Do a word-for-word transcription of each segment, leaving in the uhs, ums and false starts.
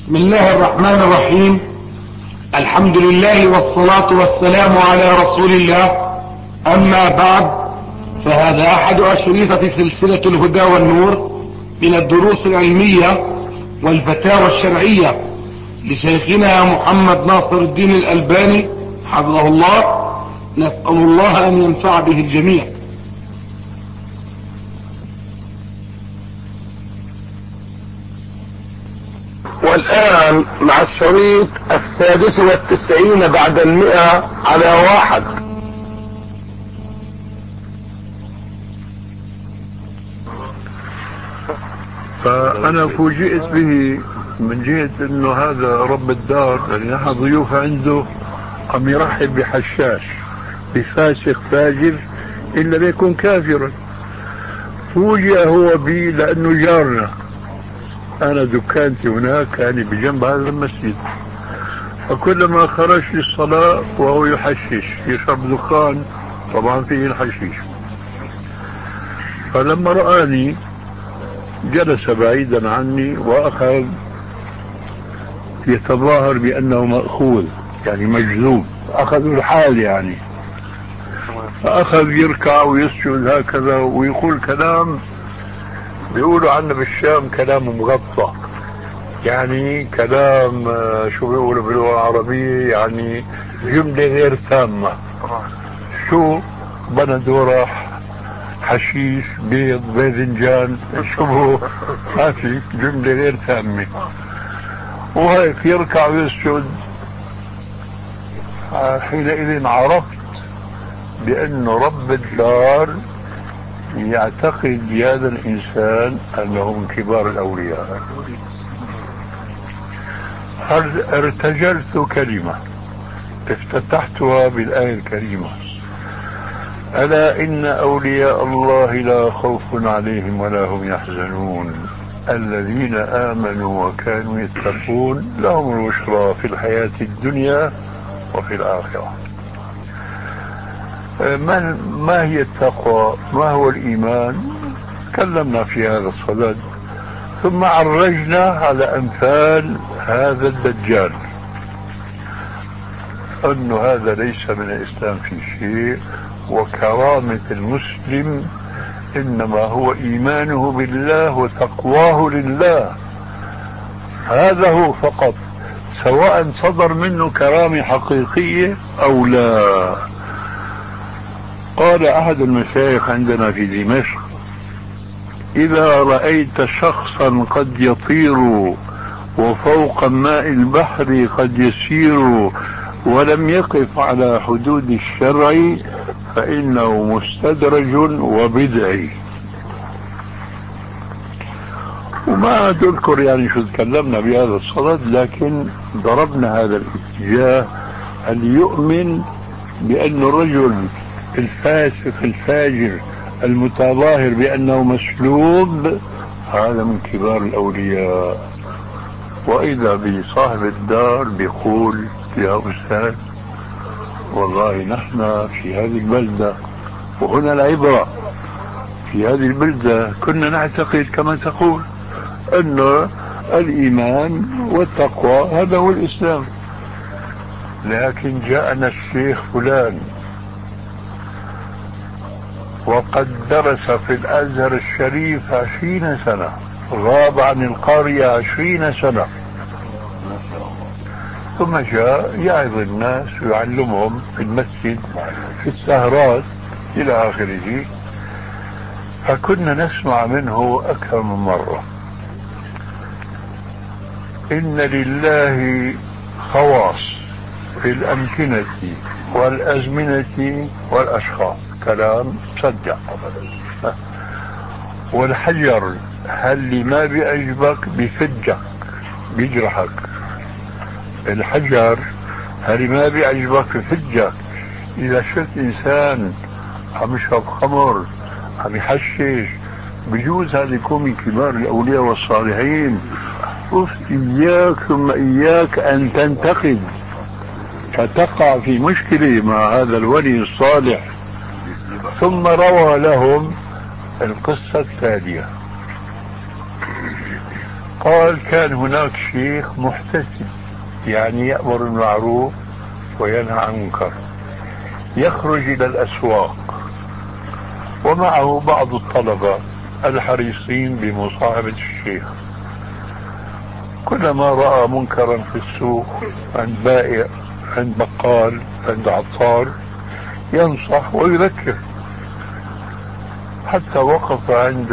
بسم الله الرحمن الرحيم. الحمد لله والصلاة والسلام على رسول الله. أما بعد، فهذا أحد أشرطة سلسلة الهدى والنور من الدروس العلمية والفتاوى الشرعية لشيخنا محمد ناصر الدين الألباني حفظه الله. نسأل الله أن ينفع به الجميع. والآن مع الشريط السادس والتسعين بعد المئة على واحد. فأنا فوجئت به من جهة أنه هذا رب الدار اللي نحن ضيوف عنده عم يرحب بحشاش بفاسق فاجر إلا بيكون كافرا. فوجئ هو بي لأنه جارنا، أنا دكانتي هناك يعني بجنب هذا المسجد، فكلما خرج للصلاة وهو يحشش يشرب دخان طبعا فيه الحشيش. فلما رآني جلس بعيدا عني وأخذ يتظاهر بأنه مأخوذ يعني مجذوب، أخذوا الحال يعني، فأخذ يركع ويسجد هكذا ويقول كلام بيقولوا عنه بالشام كلام مغطى، يعني كلام شو بيقولوا باللغة العربية يعني جملة غير تامة. شو بندورح حشيش بيض باذنجان شو ما في جملة غير تامة، وهيك يركع ويسجد. حينئذ عرفت بأنه رب الدار يعتقد بهذا الإنسان أنه من كبار الأولياء. ارتجلت كلمة افتتحتها بالآية الكريمة: ألا إن أولياء الله لا خوف عليهم ولا هم يحزنون الذين آمنوا وكانوا يتقون لهم البشرى في الحياة الدنيا وفي الآخرة. ما, ما هي التقوى؟ ما هو الإيمان؟ تكلمنا في هذا الصدد، ثم عرجنا على أمثال هذا الدجال أن هذا ليس من الإسلام في شيء، وكرامة المسلم إنما هو إيمانه بالله وتقواه لله، هذا هو فقط، سواء صدر منه كرامة حقيقية أو لا. قال أحد المشايخ عندنا في دمشق: إذا رأيت شخصا قد يطير وفوق ماء البحر قد يسير ولم يقف على حدود الشرع فإنه مستدرج وبدعي. وما أذكر يعني شو تكلمنا بهذا الصدد، لكن ضربنا هذا الاتجاه اللي يؤمن بأن الرجل الفاسق الفاجر المتظاهر بأنه مسلوب هذا من كبار الأولياء. وإذا بصاحب الدار بيقول: يا أستاذ والله نحن في هذه البلدة، وهنا العبرة، في هذه البلدة كنا نعتقد كما تقول أن الإيمان والتقوى هذا هو الإسلام، لكن جاءنا الشيخ فلان وقد درس في الأزهر الشريف عشرين سنة، غاب عن القرية عشرين سنة، ثم جاء يعظ الناس ويعلمهم في المسجد في السهرات إلى آخره. فكنا نسمع منه أكثر من مرة: إن لله خواص في الأمكنة والأزمنة والأشخاص، كلام صدق. والحجر هل ما بيعجبك بفجك بيجرحك، الحجر هل ما بيعجبك بفجك. إذا شفت إنسان عم يشرب خمر عم يحشش بجوز هذا يكون من كبار الأولياء والصالحين. إياك ثم إياك أن تنتقد فتقع في مشكلة مع هذا الولي الصالح. ثم روى لهم القصة التالية: قال كان هناك شيخ محتسب، يعني يأمر بالمعروف وينهى عن المنكر، يخرج إلى الأسواق ومعه بعض الطلبة الحريصين بمصاحبة الشيخ. كلما رأى منكرا في السوق عند بائع، عند بقال، عند عطار، ينصح ويذكر. حتى وقف عند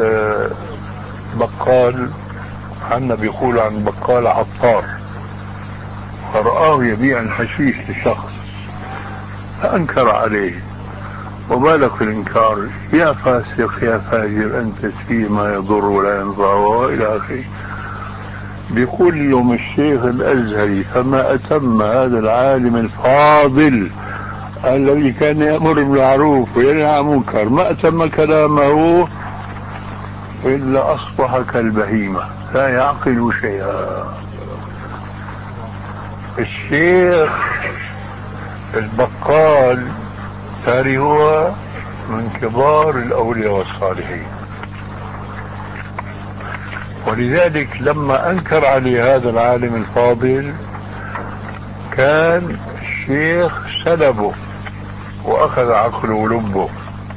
بقال، عنا بيقول عن بقال عطار، فرآه يبيع الحشيش لشخص فأنكر عليه. وبالك في الإنكار، يا فاسق يا فاجر أنت فيه ما يضر ولا ينفع وإلى آخره. بيقول لهم الشيخ الأزهري: فما أتم هذا العالم الفاضل الذي كان يأمر بالمعروف وينهى عن المنكر، ما أتم كلامه إلا أصبح كالبهيمة لا يعقل شيئا. الشيخ البقال تاري هو من كبار الأولياء والصالحين، ولذلك لما أنكر عليه هذا العالم الفاضل كان الشيخ سلبه وأخذ عقله ولبه.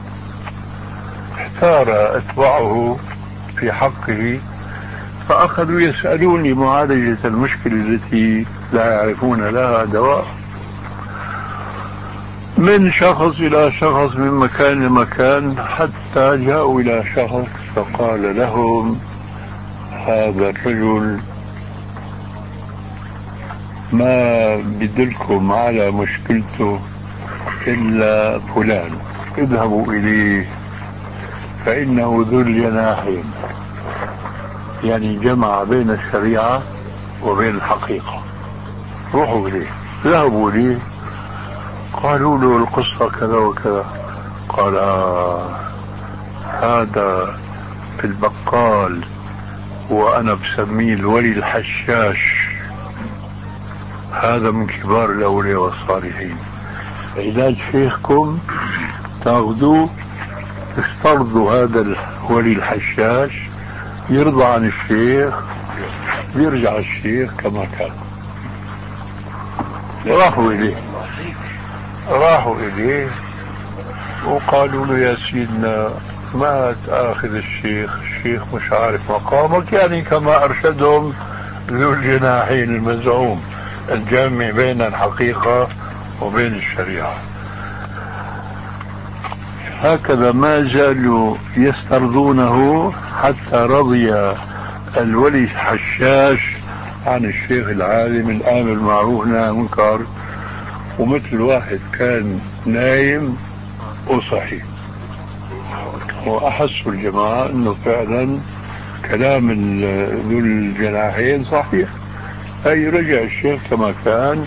احتار أتباعه في حقه فأخذوا يسألون لمعالجة المشكلة التي لا يعرفون لها دواء، من شخص إلى شخص، من مكان لمكان، حتى جاءوا إلى شخص فقال لهم: هذا الرجل ما بدلكم على مشكلته إلا فلان، اذهبوا إليه فإنه ذو الجناحين، يعني جمع بين الشريعة وبين الحقيقة. روحوا إليه. ذهبوا إليه، قالوا له القصة كذا وكذا. قال: آه هذا البقال وأنا بسميه الولي الحشاش، هذا من كبار الأولياء والصالحين. علاج شيخكم تاخذوه تسترضوا هذا الولي الحشاش، يرضى عن الشيخ، يرجع الشيخ كما كان. راحوا إليه راحوا إليه وقالوا له: يا سيدنا ما تأخذ الشيخ، الشيخ مش عارف مقامك، يعني كما أرشدهم ذو الجناحين المزعوم الجامع بين الحقيقة وبين الشريعة. هكذا ما زالوا يسترضونه حتى رضي الولي الحشاش عن الشيخ العالم الآمر بالمعروف والنهي عن المنكر، ومثل واحد كان نايم وصحي. وأحسوا الجماعة أنه فعلا كلام ذو الجناحين صحيح. أي رجع الشيخ كما كان.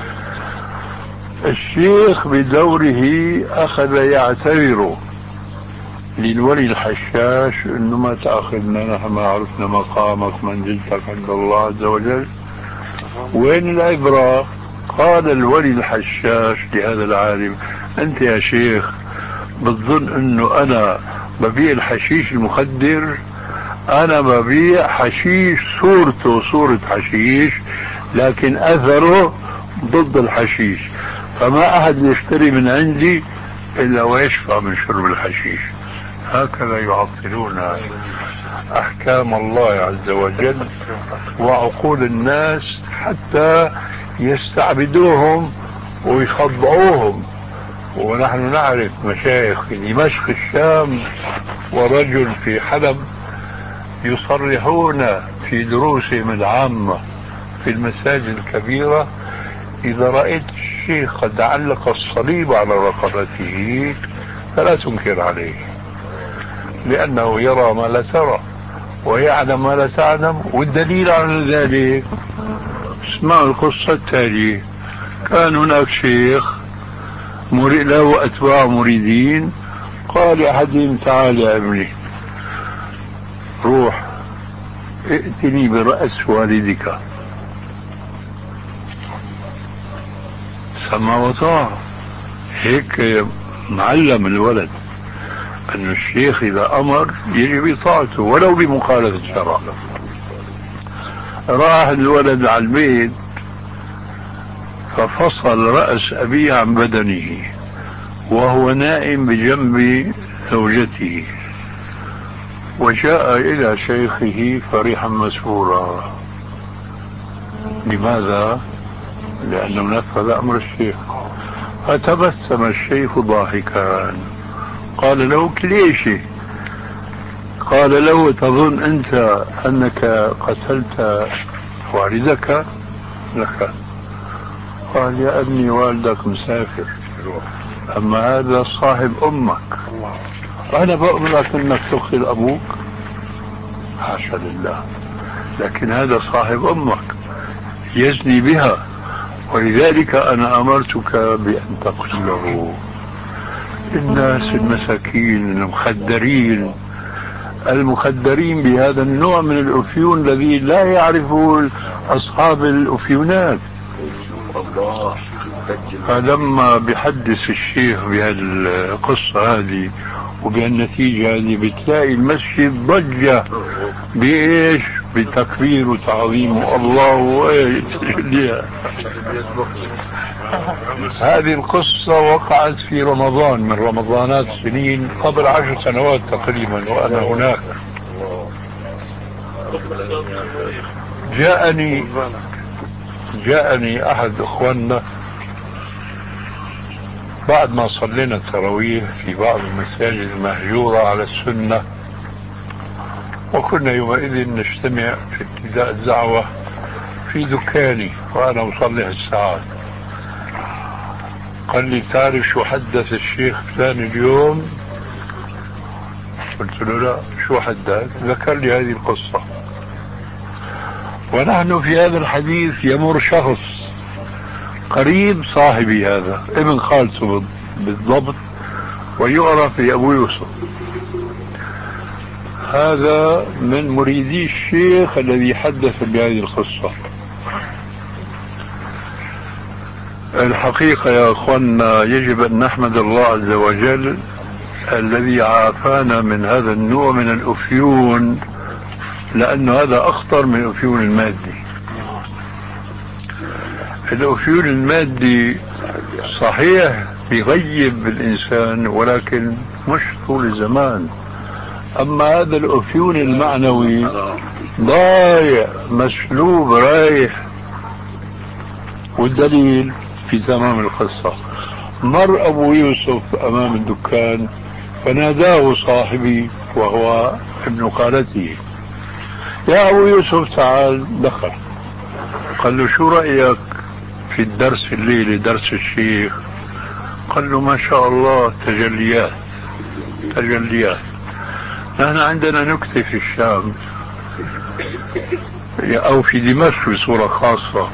الشيخ بدوره أخذ يعتذر للولي الحشاش أنه ما تأخذنا، نحن ما عرفنا مقامك منزلتك عند الله عز وجل. وين العبرة؟ قال الولي الحشاش لهذا العالم: أنت يا شيخ بتظن أنه أنا ببيع الحشيش المخدر؟ أنا ببيع حشيش صورته صورة حشيش لكن أثره ضد الحشيش، فما أحد يشتري من عندي إلا ويشفى من شرب الحشيش. هكذا يعطلون أحكام الله عز وجل وعقول الناس حتى يستعبدوهم ويخضعوهم. ونحن نعرف مشايخ في دمشق الشام ورجل في حلب يصرحون في دروسهم العامة في المساجد الكبيرة: إذا رأيت الشيخ قد علق الصليب على رقبته فلا تنكر عليه، لأنه يرى ما لا ترى ويعلم ما لا تعلم. والدليل على ذلك اسمعوا القصة التالية. كان هناك شيخ له أتباع مريدين، قال أحدهم: تعال يا ابني روح ائتني برأس والدك. سمع وطاع. هيك معلم الولد أن الشيخ إذا أمر يجب إطاعته ولو بمخالفة الشرع. راح الولد على البيت ففصل رأس أبيه عن بدنه وهو نائم بجنب زوجته، وجاء إلى شيخه فرحا مسرورا. لماذا؟ لأنه نفذ أمر الشيخ. فتبسم الشيخ ضاحكا، قال له: ليش؟ قال له: تظن أنت أنك قتلت والدك؟ لك. قال: يا ابني والدك مسافر، أما هذا صاحب أمك، أنا بأمرك أنك تقتل أبوك؟ حاشا لله، لكن هذا صاحب أمك يزني بها، ولذلك أنا أمرتك بأن تقتله. الناس المساكين المخدرين المخدرين بهذا النوع من الأفيون الذي لا يعرفه أصحاب الأفيونات. فلما بيحدث الشيخ بهالقصة هذه وبهالنتيجة هذه بتلاقي المسجد ضجة بإيش؟ بتكبير وتعظيم الله وإيش. هذه القصة وقعت في رمضان من رمضانات سنين قبل عشر سنوات تقريبا، وأنا هناك. جاءني جاءني أحد إخواننا بعد ما صلينا التراويح في بعض المساجد المهجورة على السنة، وكنا يومئذ نجتمع في ابتداء الدعوة في دكاني وأنا أصلي الساعات. قال لي: تعرف شو حدث الشيخ فلان اليوم؟ قلت له: لا، شو حدث؟ ذكر لي هذه القصة. ونحن في هذا الحديث يمر شخص قريب صاحبي، هذا ابن خالته بالضبط، ويعرف بأبو يوسف. هذا من مريدي الشيخ الذي حدث بهذه القصة. الحقيقة يا أخوانا يجب أن نحمد الله عز وجل الذي عافانا من هذا النوع من الأفيون، لأن هذا أخطر من الأفيون المادي. الأفيون المادي صحيح بيغيب الإنسان ولكن مش طول الزمان، أما هذا الأفيون المعنوي ضايع مسلوب رايح. والدليل في تمام القصة، مر أبو يوسف أمام الدكان فناداه صاحبي وهو ابن خالته: يا أبو يوسف تعال. دخل، قال له: شو رأيك في الدرس الليلة، درس الشيخ؟ قال له: ما شاء الله، تجليات تجليات. نحن عندنا نكتة في الشام أو في دمشق بصورة خاصة،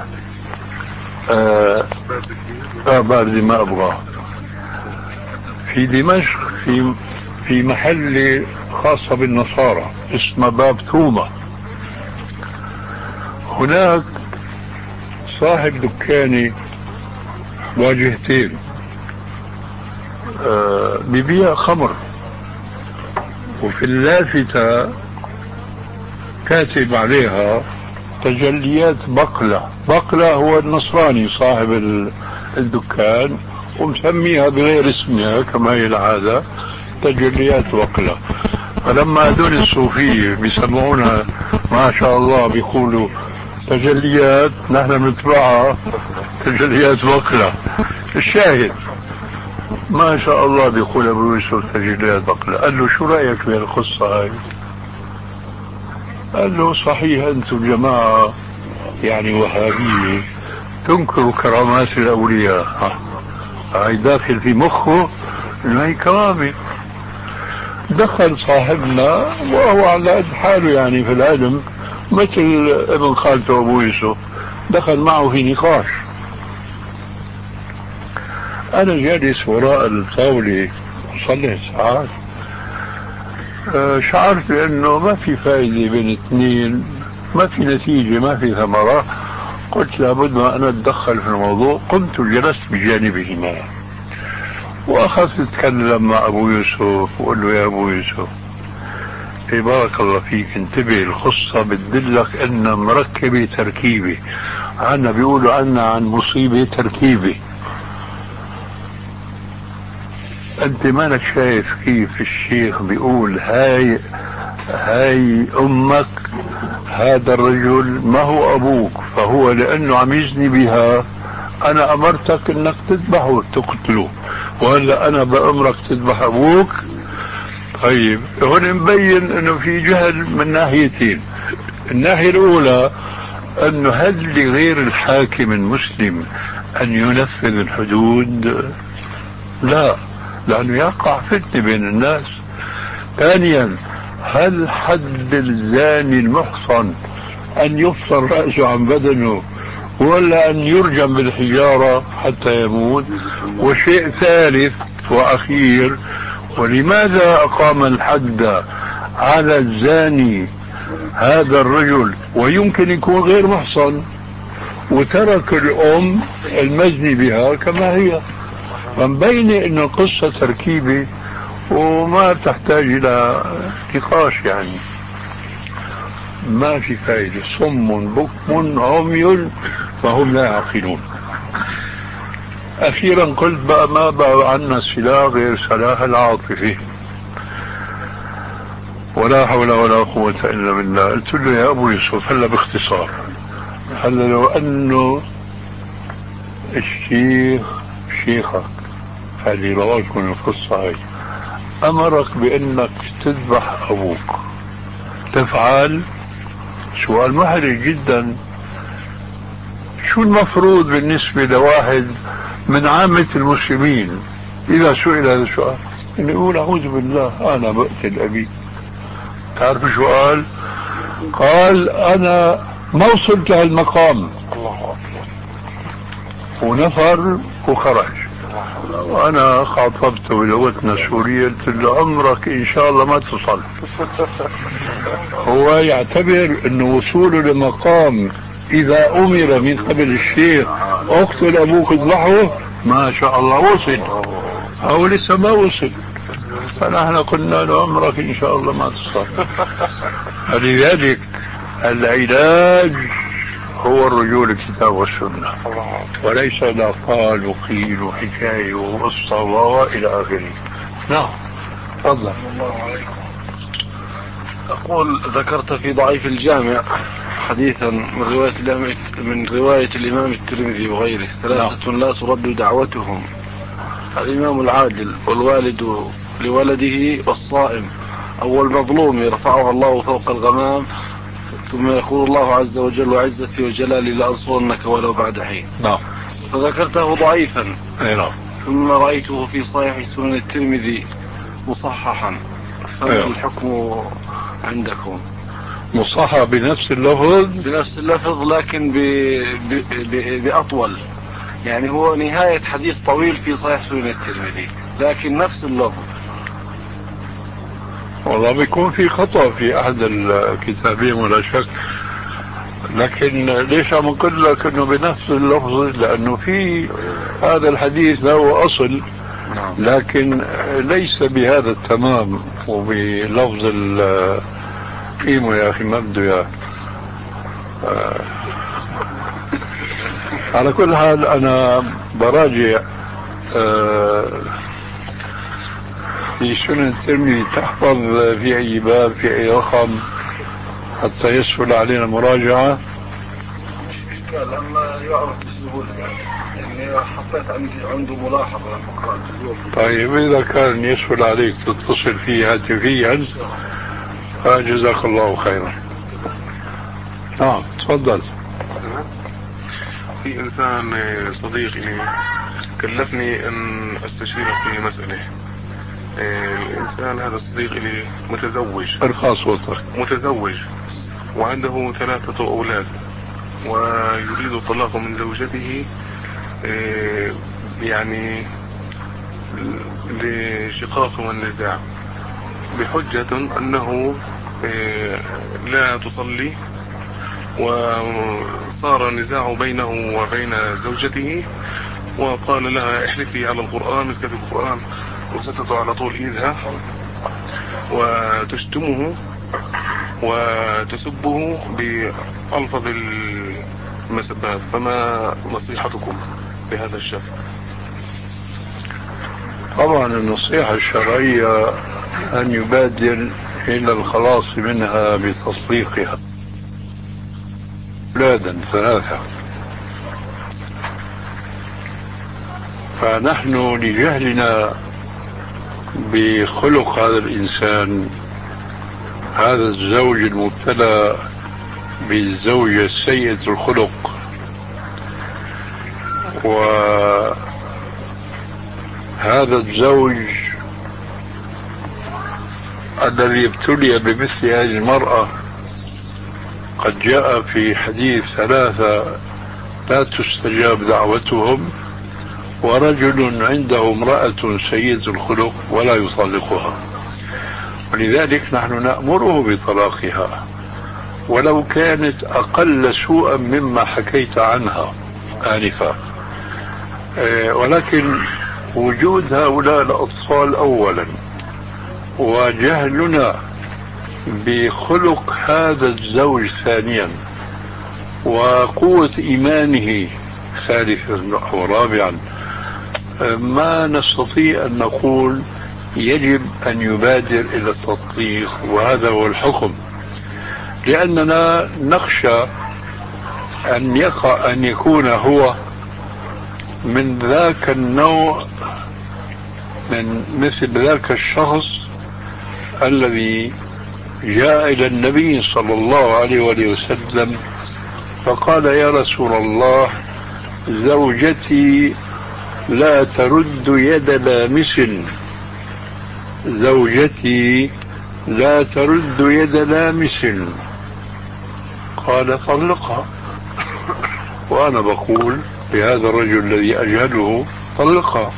آه, آه باردة ما أبغى، في دمشق في في محل خاصة بالنصارى اسمه باب ثومة. هناك صاحب دكاني واجهتين، آه ببيع خمر، وفي اللافتة كاتب عليها تجليات بقلة. بقلة هو النصراني صاحب الدكان، ومسميها بغير اسمها كما هي العادة، تجليات بقلة. فلما هذول الصوفية بيسمعونها ما شاء الله بيقولوا تجليات، نحن بنتبعها تجليات بقلة. الشاهد ما شاء الله بيقول أبو يوسف تجليات بقلة. قال له: شو رأيك في القصة هاي؟ قال له: صحيح أنتم جماعة يعني وهابية تنكروا كرامات الأولياء. هاي داخل في مخه إنه هي كرامة. دخل صاحبنا وهو على قد حاله يعني في العلم مثل ابن خالته أبو يوسف، دخل معه في نقاش. أنا جالس وراء الطاولة أصلي ساعات، شعرت بأنه ما في فائدة بين اثنين، ما في نتيجة، ما في ثمرة. قلت لابد ما أنا أتدخل في الموضوع. قمت وجلست بجانبهما وأخذت أتكلم مع أبو يوسف وقل له: يا أبو يوسف، إيه بارك الله فيك، انتبه، القصة بتدلك ان مركبة تركيبة، عنا بيقولوا عنا عن مصيبة تركيبة. انت مالك شايف كيف الشيخ بيقول هاي هاي امك، هذا الرجل ما هو ابوك، فهو لانه عم يزني بها انا امرتك انك تذبحه وتقتله، وهلا انا بامرك تذبح ابوك. طيب هون مبين انه في جهل من ناحيتين. الناحية الاولى انه هل لغير الحاكم المسلم ان ينفذ الحدود؟ لا، لانه يقع فتنة بين الناس. ثانيا، هل حد الزاني المحصن ان يفصل رأسه عن بدنه ولا ان يرجم بالحجارة حتى يموت؟ وشيء ثالث واخير، ولماذا اقام الحد على الزاني هذا الرجل ويمكن يكون غير محصن وترك الام المزني بها كما هي؟ فمبينة انه القصة تركيبة وما تحتاج الى نقاش، يعني ما في فائدة. صم بكم عمي فهم لا يعقلون. اخيرا قلت بقى ما بقى عنا سلاح غير سلاح العاطفة، ولا حول ولا قوة الا بالله. قلت له يا ابو يوسف هلا باختصار، هلا لو انه الشيخ شيخك هذه رواك من القصة هاي امرك بانك تذبح ابوك، تفعل؟ سؤال محرج جدا. شو المفروض بالنسبة لواحد من عامة المسلمين اذا سئل هذا السؤال؟ انه يقول اعوذ بالله انا بقتل ابي. تعرف شو قال؟ قال انا ما وصلت لهالمقام. الله اكبر. ونفر وخرج. وانا خاطبته بلغتنا السورية قلت له عمرك ان شاء الله ما تصل. هو يعتبر انه وصوله لمقام اذا امر من قبل الشيخ اقتل ابوك اذبحه ما شاء الله وصل، او لسه ما وصل. فنحن قلنا له عمرك ان شاء الله ما تصل. فلذلك العلاج هو الرجوع للكتاب والسنة، وليس لا قال وقيل وحكاية وقصة والى اخره. نعم تفضل. الله عليكم. أقول ذكرت في ضعيف الجامع حديثا من رواية من رواية الإمام الترمذي وغيره ثلاثة لا ترد دعوتهم: الإمام العادل والوالد لولده والصائم أو المظلوم يرفعها الله فوق الغمام ثم يقول الله عز وجل وعزتي وجلالي لأنصرنك ولو بعد حين. نعم. فذكرته ضعيفا. نعم. ثم رأيته في صحيح سنن الترمذي مصححا، فما الحكم عندكم؟ مصحح بنفس اللفظ؟ بنفس اللفظ لكن ب... ب... ب... بأطول، يعني هو نهاية حديث طويل في صحيح سنن الترمذي لكن نفس اللفظ. والله بيكون في خطأ في أحد الكتابين ولا شك، لكن ليش عم نقول لك انه بنفس اللفظ؟ لانه في هذا الحديث له اصل لكن ليس بهذا التمام وبلفظ قيمه. يا اخي ما بده يا آه. على كل حال انا براجع آه في سنن الترمذي، تحفظ في اي باب في اي رقم حتى يسهل علينا مراجعة. لما يعرف بسهولة يعني حطيت عندي عنده ملاحظة لما قرأت اليوم. طيب إذا كان يسهل عليك تتصل فيه هاتفيا فجزاك الله خيرا. نعم تفضل. في إنسان صديقي كلفني أن أستشيره في مسألة. الإنسان هذا الصديق لي متزوج، ارفع صوتك. متزوج وعنده ثلاثة أولاد ويريد الطلاق من زوجته يعني لشقاق والنزاع بحجة أنه لا تصلي، وصار النزاع بينه وبين زوجته وقال لها احلفي على القرآن، مسكت القرآن وستت على طول إيدها وتشتمه وتسبه بألفظ المسبات، فما نصيحتكم بهذا الشأن؟ طبعا النصيحة الشرعية أن يبادر إلى الخلاص منها بتصديقها. أولادا ثلاثة، فنحن لجهلنا بخلق هذا الإنسان، هذا الزوج المبتلى بالزوجة السيئة الخلق، وهذا الزوج الذي ابتلي بمثل هذه المرأة، قد جاء في حديث ثلاثة لا تستجاب دعوتهم، ورجل عنده امرأة سيئة الخلق ولا يطلقها. ولذلك نحن نأمره بطلاقها ولو كانت أقل سوءا مما حكيت عنها آنفا. ولكن وجود هؤلاء الأطفال أولا، وجهلنا بخلق هذا الزوج ثانيا، وقوة إيمانه ثالثا أو رابعا، ما نستطيع أن نقول يجب أن يبادر إلى التطليق، وهذا هو الحكم، لأننا نخشى أن يقع أن يكون هو من ذاك النوع، من مثل ذاك الشخص الذي جاء إلى النبي صلى الله عليه وآله وسلم فقال: يا رسول الله، زوجتي لا ترد يد لامس، زوجتي لا ترد يد لامس. قال: طلقها. وأنا بقول لهذا الرجل الذي أجهله: طلقها.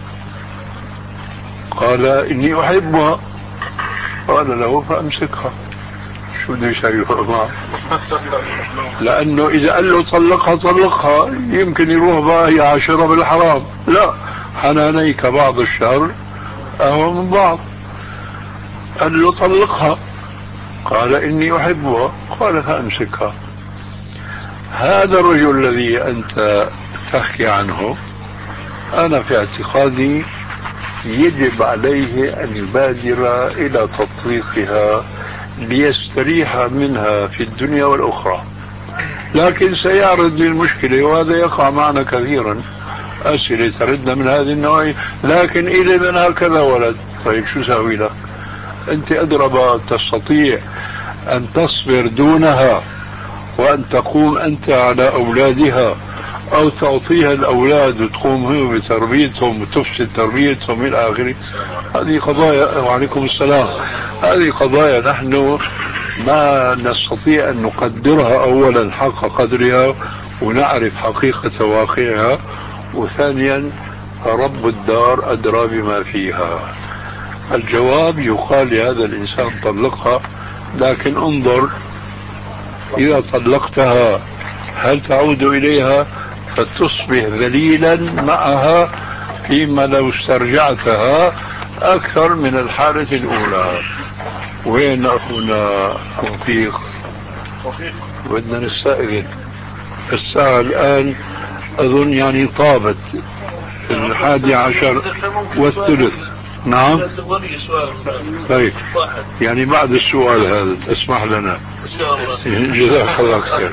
قال: إني أحبها. قال له: فأمسكها. شو بده يسوي معه؟ لأنه إذا قال له طلقها طلقها يمكن يروح بقى هي عاشرة بالحرام. لا، حنانيك بعض الشر أهو من بعض. قال له: طلقها. قال: إني أحبها. قال: فأمسكها. هذا الرجل الذي أنت تحكي عنه، أنا في اعتقادي يجب عليه أن يبادر إلى تطليقها ليستريح منها في الدنيا والأخرى. لكن سيعرض لي المشكلة، وهذا يقع معنا كثيرا، أسئلة تردنا من هذه النوعية: لكن إلي من هكذا ولد. طيب شو سوي لك؟ أنت أدرى، تستطيع أن تصبر دونها وأن تقوم أنت على أولادها، أو تعطيها الأولاد وتقوم هو بتربيتهم وتفسد تربيتهم إلى آخره. هذه قضايا. وعليكم السلام. هذه قضايا نحن ما نستطيع أن نقدرها أولا حق قدرها ونعرف حقيقة واقعها، وثانيا رب الدار أدرى بما فيها. الجواب يقال لهذا الإنسان: طلقها. لكن انظر، إذا طلقتها هل تعود إليها فتصبح ذليلا معها، فيما لو استرجعتها أكثر من الحالة الأولى. وين أخونا توفيق؟ بدنا نستأذن، الساعة الآن أظن يعني طابت الحادي عشر والثلث. نعم. طيب، يعني بعد السؤال هذا اسمح لنا. جزاك الله خير.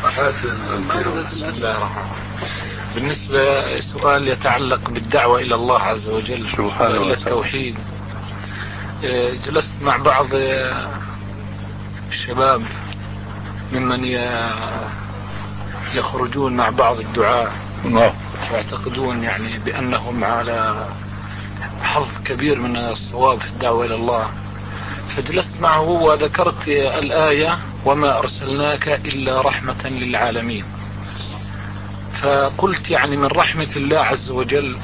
بالنسبة سؤال يتعلق بالدعوة إلى الله عز وجل وإلى التوحيد، جلست مع بعض الشباب ممن يخرجون مع بعض الدعاة ويعتقدون يعني بأنهم على حظ كبير من الصواب في الدعوة إلى الله، فجلست معه وذكرت الآية: وما أرسلناك إلا رحمة للعالمين. فقلت يعني من رحمة الله عز وجل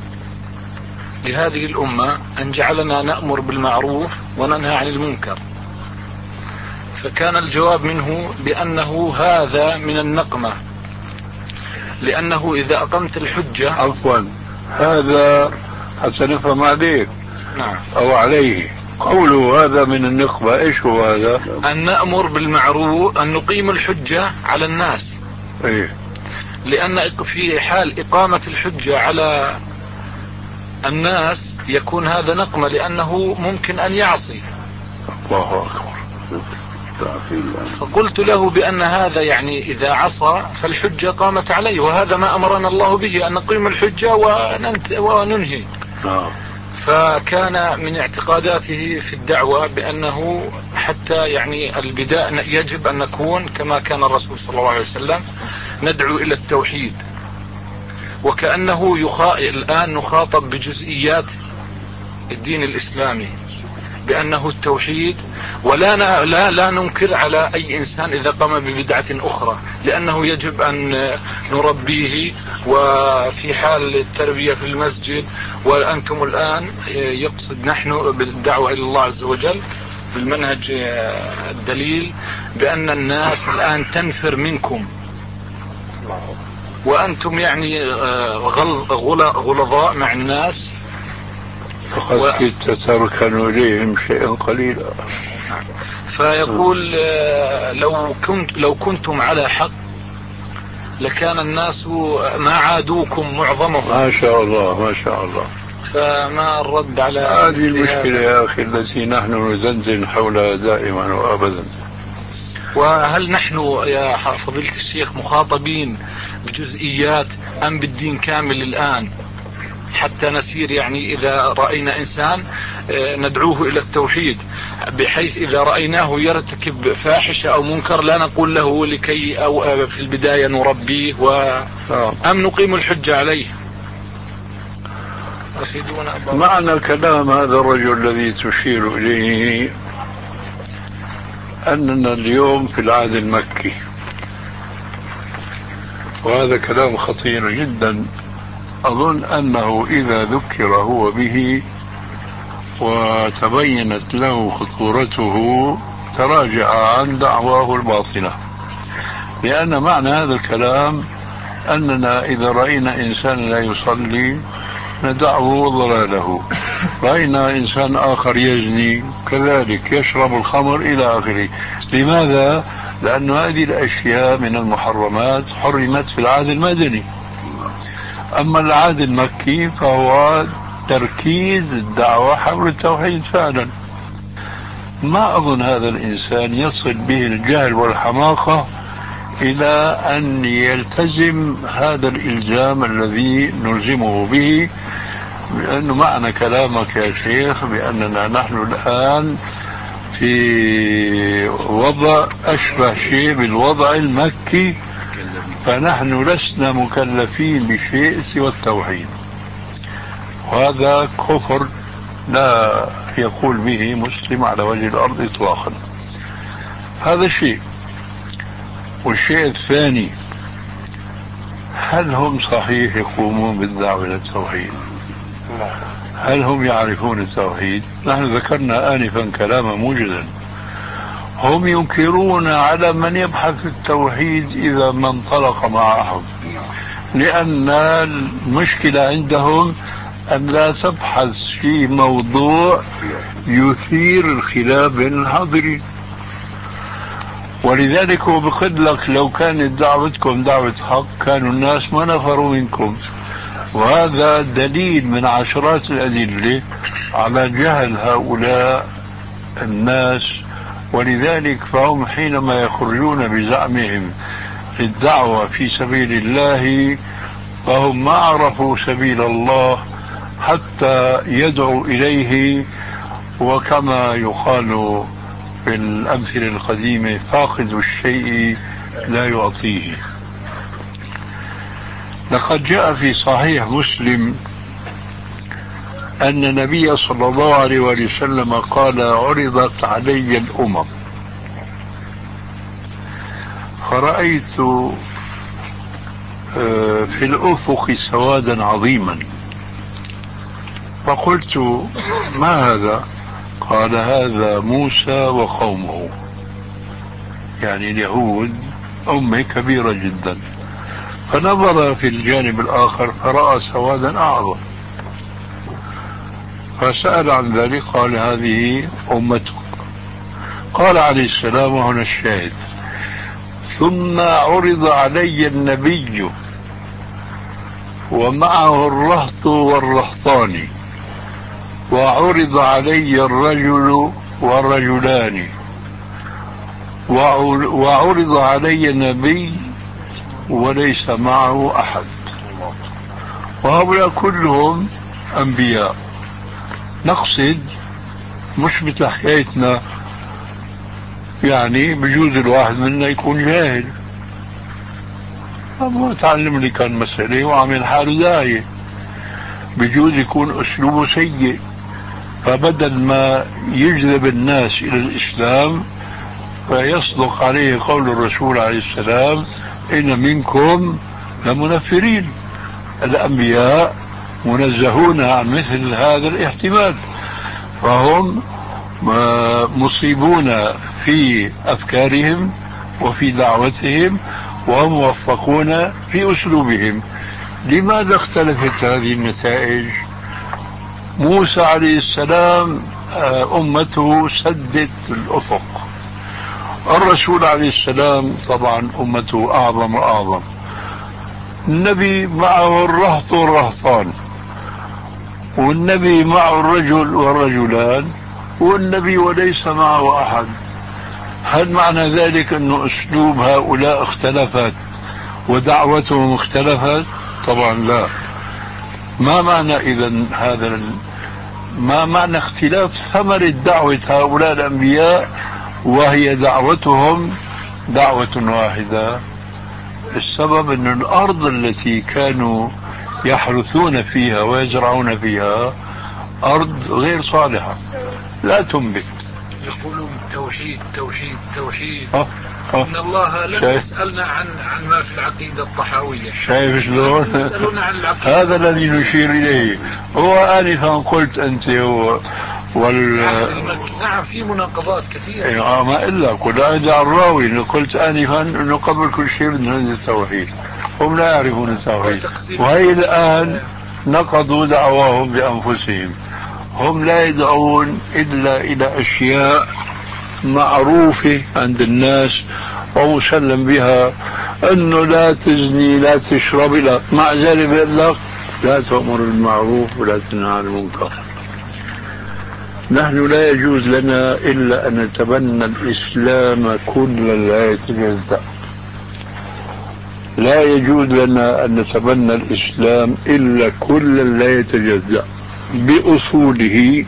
لهذه الأمة أن جعلنا نأمر بالمعروف وننهى عن المنكر. فكان الجواب منه بأنه هذا من النقمة، لأنه إذا أقمت الحجة. عفوا، هذا حتى نفهم عليك. نعم. أو عليه. قوله هذا من النقمة، ايش هو هذا؟ أن نأمر بالمعروف، أن نقيم الحجة على الناس. ايه؟ لأن في حال إقامة الحجة على الناس يكون هذا نقمة، لأنه ممكن أن يعصي. الله أكبر. فقلت له بأن هذا يعني إذا عصى فالحجة قامت عليه، وهذا ما أمرنا الله به، أن نقيم الحجة وننهي. فكان من اعتقاداته في الدعوة بأنه حتى يعني البداية يجب أن نكون كما كان الرسول صلى الله عليه وسلم، ندعو إلى التوحيد. وكأنه يخا... الآن نخاطب بجزئيات الدين الإسلامي بأنه التوحيد، ولا ن... لا لا ننكر على أي إنسان إذا قام ببدعة أخرى، لأنه يجب أن نربيه. وفي حال التربية في المسجد، وأنتم الآن يقصد نحن بالدعوة إلى الله عز وجل بالمنهج الدليل بأن الناس الآن تنفر منكم، وأنتم يعني غلظاء مع الناس، فقد كنت تركن إليهم شيئا قليلا. فيقول لو كنت لو كنتم على حق لكان الناس ما عادوكم معظمهم. ما شاء الله ما شاء الله. فما الرد على هذه المشكلة يا أخي التي نحن نزنزن حولها دائما وأبدا. وهل نحن يا فضيلة الشيخ مخاطبين بجزئيات أم بالدين كامل الآن، حتى نسير يعني إذا رأينا إنسان ندعوه إلى التوحيد، بحيث إذا رأيناه يرتكب فاحشة أو منكر لا نقول له لكي أو في البداية نربيه و... أم نقيم الحجة عليه؟ معنى كلام هذا الرجل الذي تشير إليه أننا اليوم في العهد المكي، وهذا كلام خطير جدا. أظن أنه إذا ذكر هو به وتبينت له خطورته تراجع عن دعواه الباطلة، لأن معنى هذا الكلام أننا إذا رأينا إنسان لا يصلي ندعه ضلاله، رأينا إنسان آخر يزني كذلك، يشرب الخمر إلى آخره. لماذا؟ لأن هذه الأشياء من المحرمات حرمت في العهد المدني. أما العهد المكي فهو تركيز الدعوة حول التوحيد فعلا. ما أظن هذا الإنسان يصل به الجهل والحماقة إلى أن يلتزم هذا الإلزام الذي نلزمه به، لأنه معنى كلامك يا شيخ بأننا نحن الآن في وضع أشبه شيء بالوضع المكي، فنحن لسنا مكلفين بشيء سوى التوحيد، وهذا كفر لا يقول به مسلم على وجه الأرض إطلاقا. هذا شيء. والشيء الثاني، هل هم صحيح يقومون بالدعوة إلى التوحيد؟ هل هم يعرفون التوحيد؟ نحن ذكرنا آنفا كلاما موجزا. هم ينكرون على من يبحث التوحيد إذا ما انطلق معهم، لأن المشكلة عندهم أن لا تبحث في موضوع يثير الخلاف بين الحاضرين. ولذلك هو بقول لك لو كانت دعوتكم دعوة حق كانوا الناس ما نفروا منكم، وهذا دليل من عشرات الأدلة على جهل هؤلاء الناس. ولذلك فهم حينما يخرجون بزعمهم للدعوة في سبيل الله فهم ما عرفوا سبيل الله حتى يدعوا إليه، وكما يقال في الأمثلة القديمة فاقد الشيء لا يعطيه. لقد جاء في صحيح مسلم أن النبي صلى الله عليه وسلم قال: عرضت علي الأمم فرأيت في الأفق سوادا عظيما، فقلت: ما هذا؟ قال: هذا موسى وقومه، يعني اليهود أمة كبيرة جدا. فنظر في الجانب الآخر فرأى سوادا أعظم، فسأل عن ذلك قال هذه أمتك. قال عليه السلام وهنا الشاهد: ثم عرض علي النبي ومعه الرهط والرهطان، وعرض علي الرجل والرجلان، وعرض علي النبي وليس معه أحد. وهؤلاء كلهم أنبياء. نقصد مش مثل حكايتنا، يعني بجوز الواحد منا يكون جاهل، أبو تعلم لي كان مسألة وعمل حاله داعية، بجوز يكون أسلوبه سيء، فبدل ما يجذب الناس إلى الإسلام فيصدق عليه قول الرسول عليه السلام: إن منكم لمنفرين. الأنبياء منزهون عن مثل هذا الاحتمال، فهم مصيبون في أفكارهم وفي دعوتهم وموفقون في أسلوبهم. لماذا اختلفت هذه النتائج؟ موسى عليه السلام أمته سدت الأفق، الرسول عليه السلام طبعا أمته أعظم وأعظم، النبي معه الرهط والرهطان، والنبي معه الرجل والرجلان، والنبي وليس معه أحد. هل معنى ذلك أن أسلوب هؤلاء اختلفت ودعوتهم اختلفت؟ طبعا لا. ما معنى إذن هذا؟ ما معنى اختلاف ثمرة دعوة هؤلاء الأنبياء وهي دعوتهم دعوة واحدة؟ السبب أن الأرض التي كانوا يحرثون فيها ويزرعون فيها أرض غير صالحة، لا تنبت. يقولون توحيد توحيد توحيد. أه أه. إن الله لم يسألنا عن عن ما في العقيدة الطحاوية. شايف شلون؟ يسألون عن العقيدة. هذا الذي نشير إليه. هو آنفا قلت أنت و... وال نعم في مناقضات كثيرة. آه ما إلا كل هذا الراوي قلت آنفا أنه قبل كل شيء بدنا التوحيد، هم لا يعرفون التوحيد، وهي الآن نقضوا دعواهم بأنفسهم. هم لا يدعون إلا إلى أشياء معروفة عند الناس ومسلم بها، أنه لا تزني لا تشرب، لا مع ذلك يقول لك لا تأمر بالمعروف ولا تنهى عن المنكر. نحن لا يجوز لنا إلا أن نتبنى الإسلام كلا لا يتجزأ. لا يجوز لنا أن نتبنى الإسلام إلا كلا لا يتجزأ، بأصوله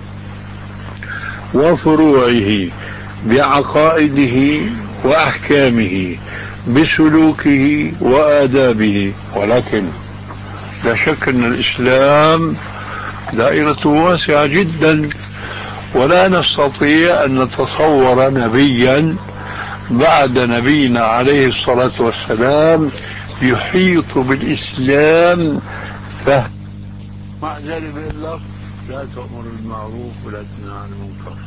وفروعه، بعقائده وأحكامه، بسلوكه وآدابه. ولكن لا شك أن الإسلام دائرة واسعة جدا، ولا نستطيع أن نتصور نبيا بعد نبينا عليه الصلاة والسلام يحيط بالإسلام فهم. مع ذلك يقول لك لا تأمر بالمعروف ولا تنهى عن المنكر.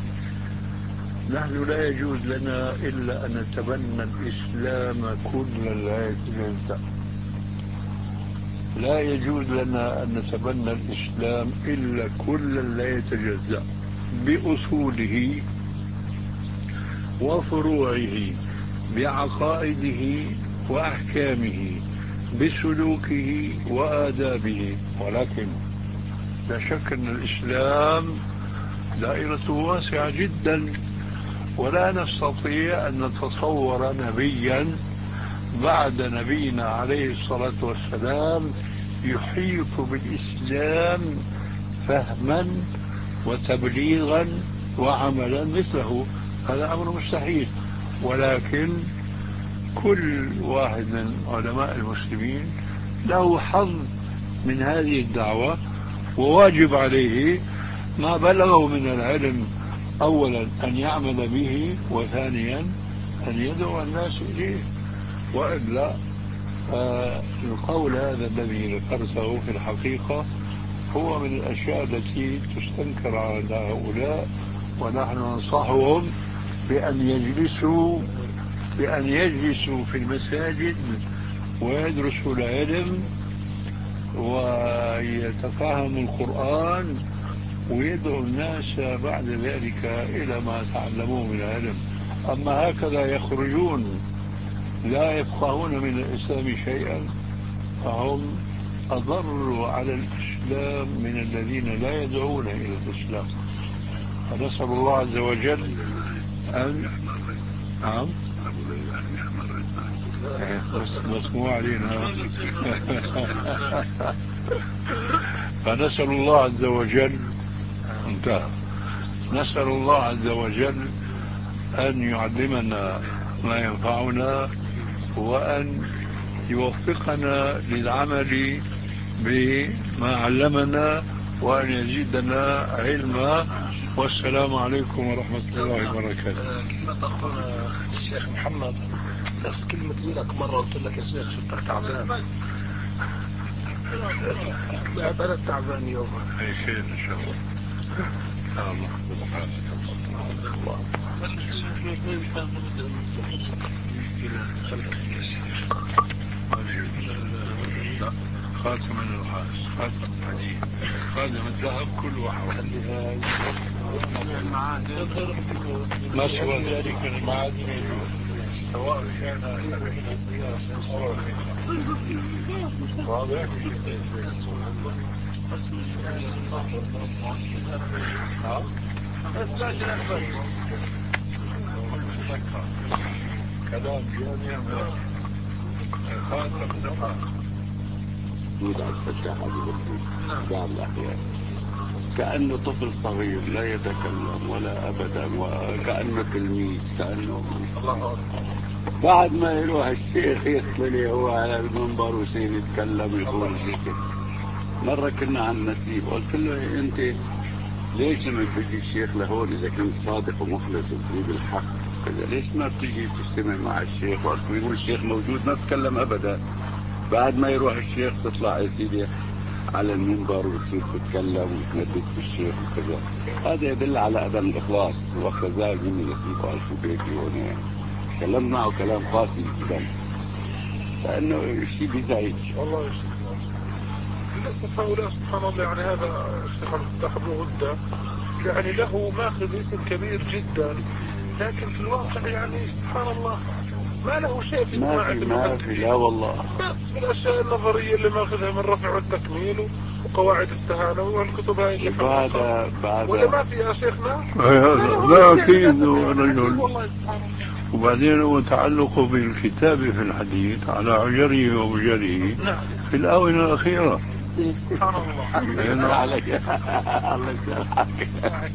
نحن لا يجوز لنا إلا أن نتبنى الإسلام كلا لا يتجزأ. لا يجوز لنا أن نتبنى الإسلام إلا كلا لا يتجزأ، بأصوله وفروعه، بعقائده وأحكامه، بسلوكه وآدابه. ولكن لا شك أن الإسلام دائرة واسعة جدا، ولا نستطيع أن نتصور نبيا بعد نبينا عليه الصلاة والسلام يحيط بالإسلام فهما وتبليغا وعملا مثله. هذا أمر مستحيل. ولكن كل واحد من علماء المسلمين له حظ من هذه الدعوة، وواجب عليه ما بلغه من العلم أولا أن يعمل به، وثانيا أن يدعو الناس إليه. وإلا آه القول هذا الذي ذكرته في الحقيقة هو من الأشياء التي تستنكر على هؤلاء، ونحن ننصحهم بأن يجلسوا بأن يجلسوا في المساجد ويدرسوا العلم ويتفهموا القرآن ويدعو الناس بعد ذلك إلى ما تعلموه من العلم. أما هكذا يخرجون لا يفقهون من الإسلام شيئا فهم أضر على الإسلام من الذين لا يدعون إلى الإسلام. فنسأل الله عز وجل أن نعم بس مسموع علينا. فنسأل الله عز وجل انتهى نسأل الله عز وجل أن يعلمنا ما ينفعنا وأن يوفقنا للعمل بما علمنا وأن يزيدنا علما. والسلام عليكم ورحمة الله وبركاته. كلمة أخونا الشيخ محمد نفس كلمة لك مرة قلت لك يا شيخ شفتك تعبان. لا بلد تعبان يوم أي خير إن شاء الله. الله خاتم النحاس خاتم الحديد خاتم الذهب كل واحد ما سوى ذلك من المعادن سواء كان واضح. كلام جامع خاتم النحاس يدعى الفتاح بعض الأحيان كأنه طفل صغير لا يتكلم ولا أبدا وكأنه تلميذ كأنه بعد ما يروح الشيخ يطلع هو على المنبر ويصير يتكلم يقول ذكر. مرة كنا عن نسيب قلت له أنت ليش ما بتجي الشيخ لهون إذا كنت صادق ومخلص وتريد الحق كذا ليش ما بتجي تجتمع مع الشيخ؟ وقت يقول الشيخ موجود ما بتكلم أبدا. بعد ما يروح الشيخ تطلع يا سيدي على المنبر وتصير تتكلم وتندد بالشيخ وكذا. هذا يدل على عدم الإخلاص. وقت زائد مني نسيب قال شو بيتي هون كلمت معه كلام قاسي جدا لأنه الشيء بيزعج. والله يا شيخ للأسف هؤلاء سبحان الله يعني هذا الشيخ المفتاح بن غدة يعني له ماخذ اسم كبير جدا لكن في الواقع يعني سبحان الله ما له شيء في صناعة المحدثين. لا والله بس في الأشياء النظرية اللي ماخذها من رفع والتكميل وقواعد التهانة والكتب هاي اللي بعد بعد ولا ما فيها شيخنا؟ لا أكيد رجل. وبعدين هو تعلقه بالكتابة في الحديث على عجره وبجره في الآونة الأخيرة. سبحان الله. عليك الله يسامحك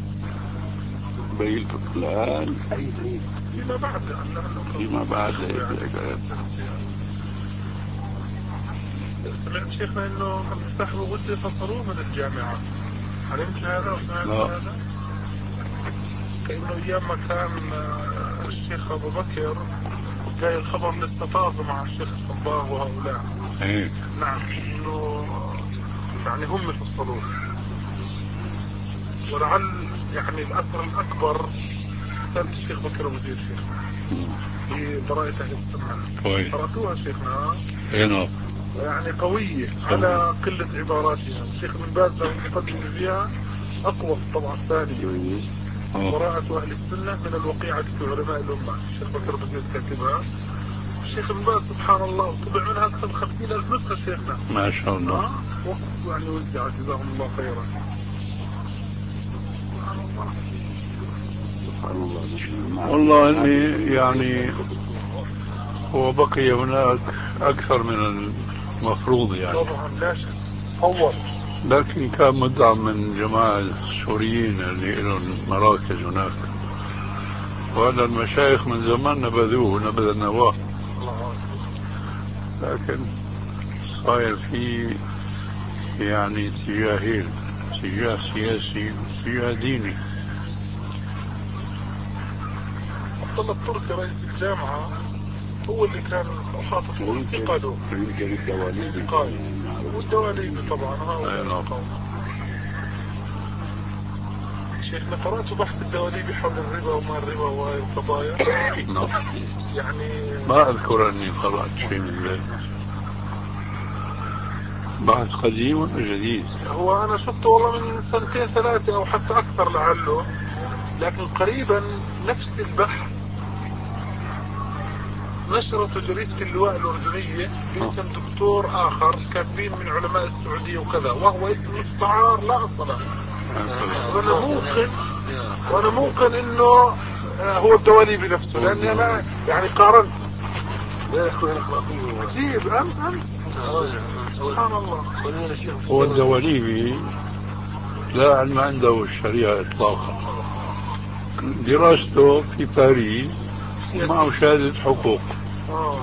بيلك فلان فيما بعد فيما بعد. سمعت شيخنا انه المفتاح وغدة فصلوه من الجامعة. علمت هذا وسمعت هذا؟ كأنه ايام ما كان الشيخ ابو بكر جاي الخبر لسه طازه مع الشيخ الصباغ وهؤلاء. ايه نعم انه يعني هم فصلوه. ولعل يعني الاثر الاكبر كتابة الشيخ بكر ابو زيد شيخنا في براءة اهل السنة. قرأتوها شيخنا؟ ايه نعم. يعني قوية على قلة عباراتها. الشيخ بن باز له مقدم فيها أقوى الطبعة الثانية براءة أهل السنة من الوقيعة في علماء الأمة. الشيخ بكر بن زيد كاتبها. الشيخ بن باز سبحان الله طبع منها أكثر من خمسين ألف نسخة شيخنا ما شاء الله. وقت يعني وزع جزاهم الله خيرا. سبحان الله. والله إني يعني هو بقي هناك أكثر من المفروض يعني. طبعا لا شك. أول لكن كان مدعم من جماعة السوريين اللي لهم مراكز هناك. وهذا المشايخ من زمان نبذوه نبذ النواه. لكن صاير في يعني اتجاهين اتجاه سياسي واتجاه ديني. عبد الله التركي رئيس الجامعة هو اللي كان خاطف انتقاله. يمكن الدواليب والدواليب طبعا هؤلاء. شيخنا قرأت بحث الدواليب حول الربا وما الربا وهي القضايا. يعني ما أذكر أني قرأت شيء من ذلك. بحث قديم ولا جديد؟ هو أنا شفته والله من سنتين ثلاثة أو حتى أكثر لعله، لكن قريبا نفس البحث نشرته جريدة اللواء الأردنية باسم دكتور آخر كاتبين من علماء السعودية وكذا، وهو اسم مستعار لا أصل له. وأنا موقن وأنا موقن إنه هو الدواليبي نفسه، لأني أنا يعني قارنت. عجيب. أمس أمس سبحان الله. هو الدواليبي لا علم عنده الشريعة إطلاقا، دراسته في باريس ومعه شهادة حقوق. اه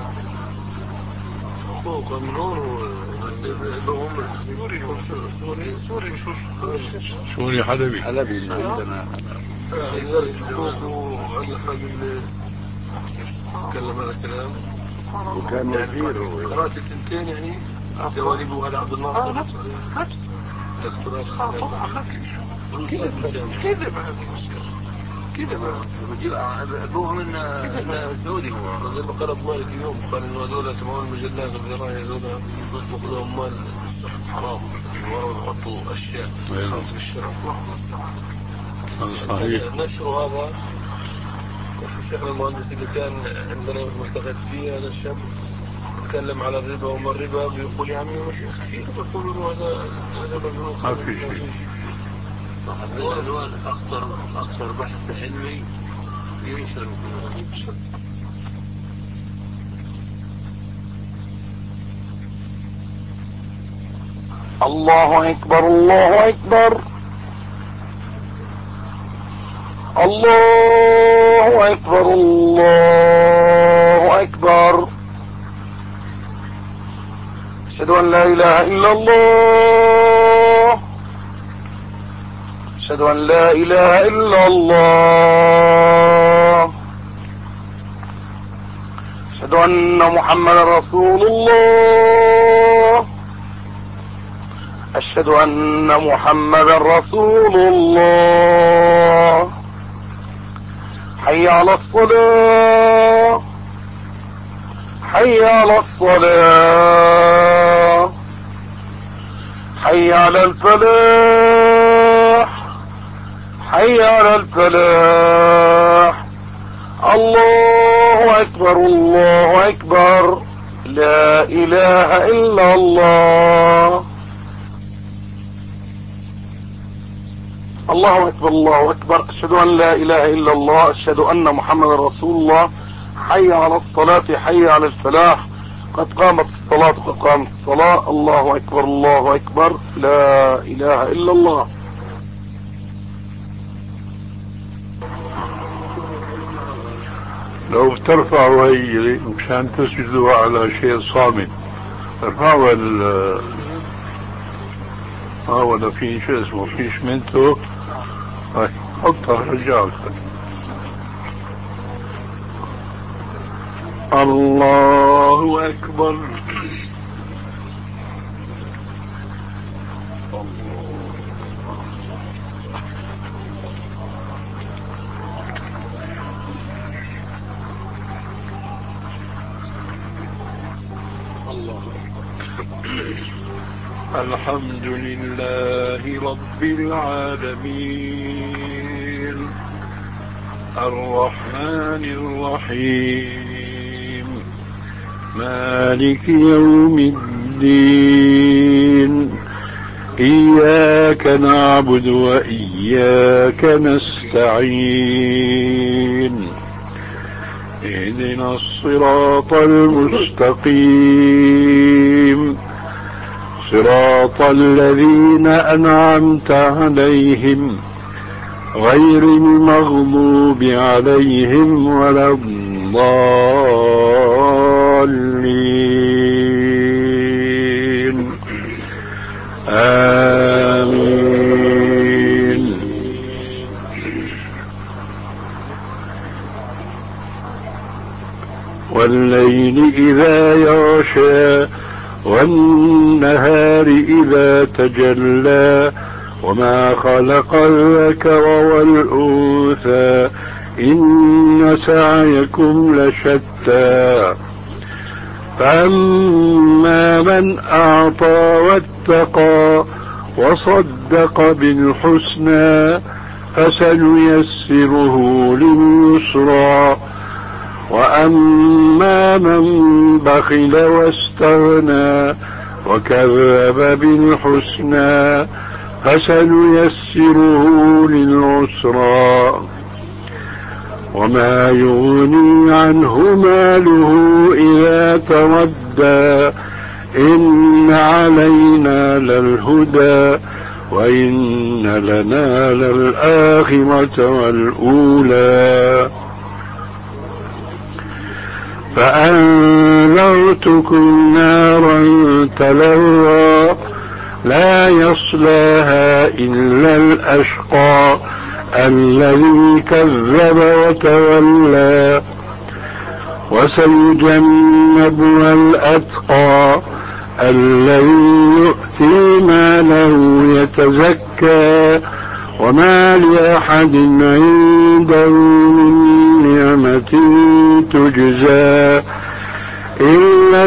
حقوق من هون سوري سوري سوري مش سوري حلبي حلبي اللي عندنا درس حقوق وعلى حاجة اللي تكلم هذا الكلام وكان وزير قرأت التنتين يعني دواليب وهذا عبد الناصر نفس نفس دكتوراه طبعا لكن كذا كذا كده بقى ابوه من سعودي، هو زي ما قال ابو مالك اليوم، قال انه هذول تبعون المجلات والجرايد هذول يطلقوا لهم مال حرام ورا يحطوا اشياء في الشارع. صحيح. نشر هذا الشيخ المهندس اللي كان عندنا ملتقيت فيه، هذا الشاب تكلم على الربا وما الربا، بيقول يا عمي مش كثير بيقولوا هذا هذا ما في شيء. هذول أكثر أكثر بحث علمي ينشر. الله أكبر الله أكبر الله أكبر الله أكبر. أشهد أن لا إله إلا الله، أشهد أن لا إله إلا الله، أشهد أن محمدا رسول الله، أشهد أن محمدا رسول الله. حي على الصلاة حي على الصلاة، حي على الفلاح حي على الفلاح. الله أكبر الله أكبر، لا إله إلا الله. الله أكبر الله أكبر، أشهد أن لا إله إلا الله، أشهد أن محمد رسول الله. حي على الصلاة حي على الفلاح، قد قامت الصلاة قد قامت الصلاة. الله أكبر الله أكبر، لا إله إلا الله. لو بترفعوا هي مشان تسجدوا على شيء صامت، ارفعوا ال اه ولا في شيء اسمه في شمنته، هاي حطها رجعت. الله أكبر. الحمد لله رب العالمين الرحمن الرحيم مالك يوم الدين إياك نعبد وإياك نستعين اهدنا الصراط المستقيم صراط الذين أنعمت عليهم غير المغضوب عليهم ولا الضالين آمين. والليل إذا يغشى والنهار إذا تجلى وما خلق الذكر والأنثى إن سعيكم لشتى فأما من أعطى واتقى وصدق بالحسنى فسنيسره لليسرى وأما من بخل واستغنى وكذب بالحسنى فسنيسره للعسرى وما يغني عنه ماله إذا تردى إن علينا للهدى وإن لنا للآخرة والأولى فأنذرتكم نارا تلظى لا يصلاها إلا الأشقى الذي كذب وتولى وسيجنبها الأتقى الذي يؤتي ماله يتزكى وما لأحد عنده من نعمة تجزى إلا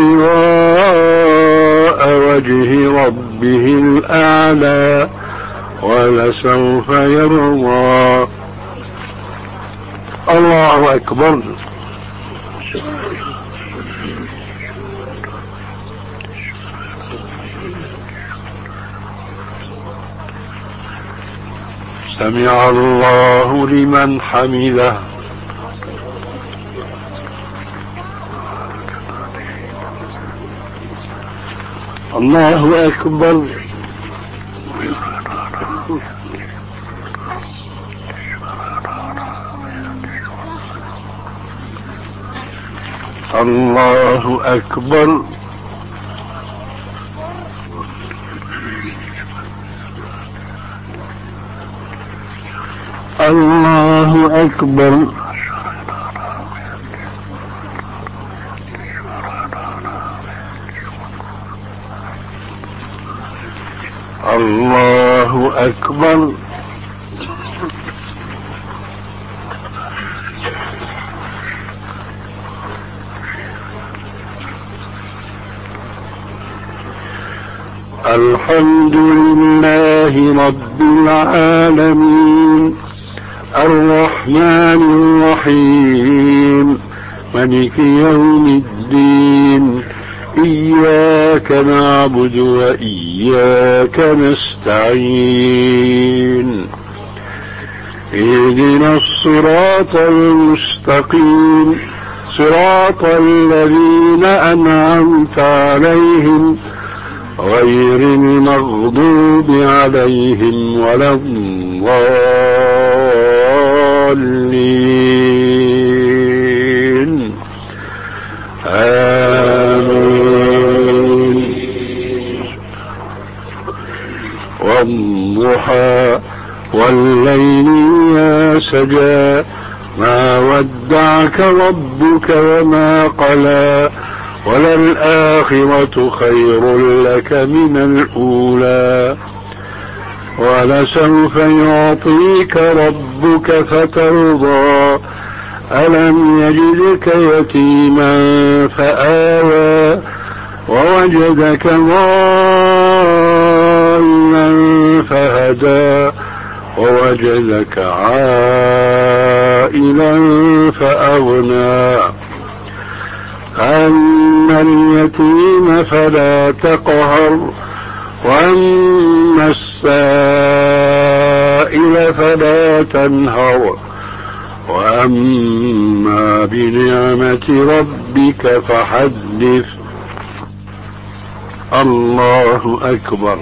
ابتغاء وجه ربه الأعلى ولسوف يرضى. الله أكبر. سمع الله لمن حمده. الله أكبر. الله أكبر. الله أكبر. الله أكبر. الحمد لله رب العالمين الرحمن الرحيم مالك يوم الدين إياك نعبد وإياك نستعين اهدنا الصراط المستقيم صراط الذين أنعمت عليهم غير المغضوب عليهم ولا الضالين آمين. والضحى والليل إذا سجى ما ودعك ربك وما قلى وللآخرة خير لك من الأولى ولسوف يعطيك ربك فترضى ألم يجدك يتيما فآوى ووجدك ضالا فهدى ووجدك عائلا فأغنى أما اليتيم فلا تقهر وأما السائل فلا تنهر وأما بنعمة ربك فحدث. الله أكبر.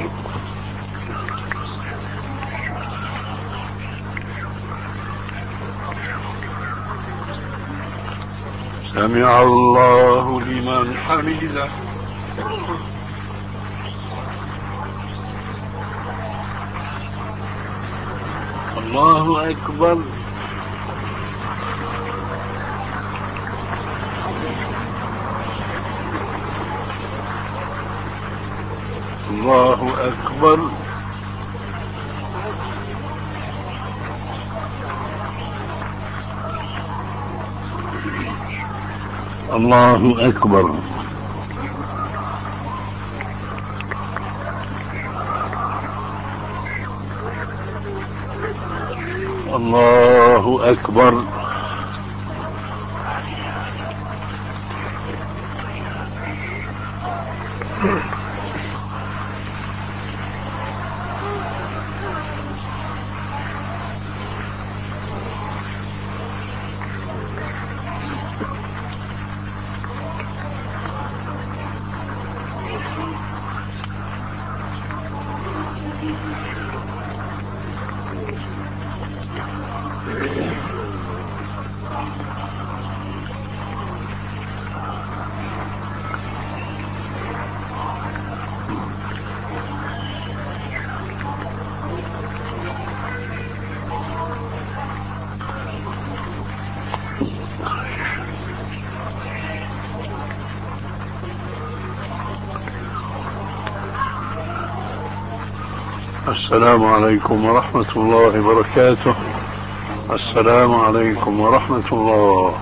سمع الله لمن حمده. الله أكبر. الله أكبر. الله أكبر. الله أكبر. السلام عليكم ورحمة الله وبركاته. السلام عليكم ورحمة الله.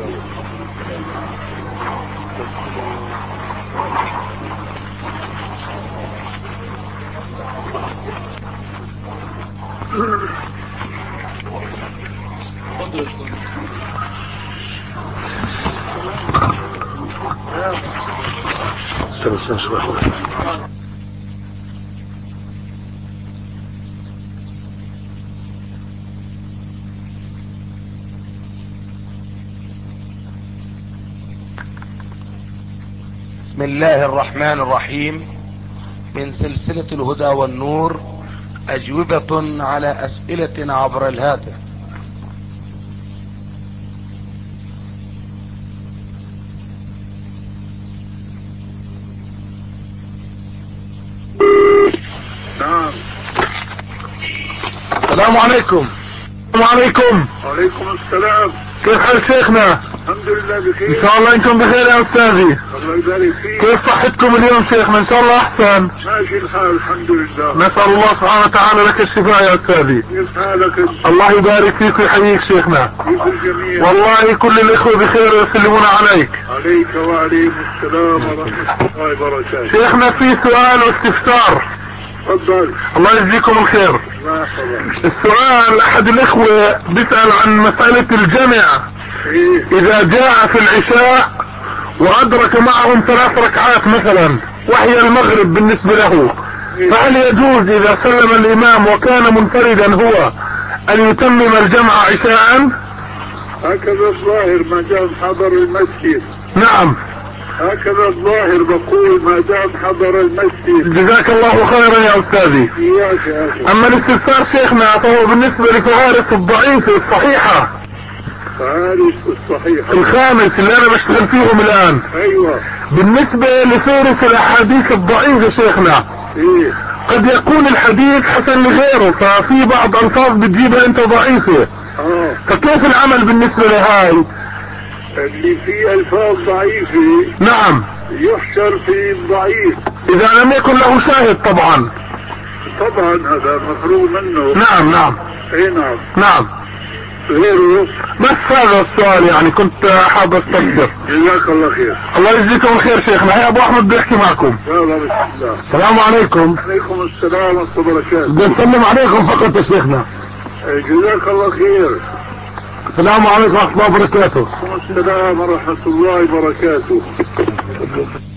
بسم الله الرحمن الرحيم. من سلسلة الهدى والنور، أجوبة على أسئلة عبر الهاتف. نعم. السلام عليكم. السلام عليكم. وعليكم السلام. كيف حال شيخنا؟ الحمد لله بخير. ان شاء الله انتم بخير يا استاذي. الله يبارك فيك. كيف صحتكم اليوم شيخنا؟ ان شاء الله احسن. ماشي الحال الحمد لله. نسأل الله سبحانه وتعالى لك الشفاء يا استاذي. كيف حالك؟ الله يبارك فيك ويحييك شيخنا. كيف الجميع؟ والله كل الاخوة بخير ويسلمون عليك. عليك وعليكم السلام ورحمة الله وبركاته. شيخنا في سؤال واستفسار. تفضل. الله يجزيكم الخير. ما حضر. السؤال احد الاخوة بيسأل عن مسألة الجمع. إيه؟ اذا جاء في العشاء وادرك معهم ثلاث ركعات مثلا وهي المغرب بالنسبة له، فهل يجوز اذا سلم الامام وكان منفردا هو ان يتمم الجمع عشاء؟ هكذا الظاهر ما دام حضر المسجد. نعم هكذا الظاهر بقول ما دام حضر المسجد. جزاك الله خيرا يا استاذي. إياك يا أخي. اما الاستفسار شيخنا فهو بالنسبة لفوارس الضعيفة الصحيحة. فارس الصحيحة. الخامس اللي انا بشتغل فيهم الان. ايوه. بالنسبة لفارس الاحاديث الضعيفة شيخنا، ايه؟ قد يكون الحديث حسن لغيره، ففي بعض الفاظ بتجيبها انت ضعيفة. اه. فكيف العمل بالنسبة لهاي؟ اللي فيه الفاظ ضعيفة نعم يحشر في الضعيف اذا لم يكن له شاهد طبعا. طبعا هذا مفروغ منه. نعم نعم. اي نعم. نعم. غيره بس هذا السؤال يعني كنت حابب استفسر. جزاك الله خير. الله يجزيكم الخير شيخنا. هيا ابو احمد بيحكي معكم. يلا بسم الله. السلام عليكم. عليكم السلام ورحمة الله وبركاته. بدي نسلم عليكم فقط يا شيخنا. جزاك الله خير. السلام عليكم ورحمة الله وبركاته. السلام ورحمة الله وبركاته.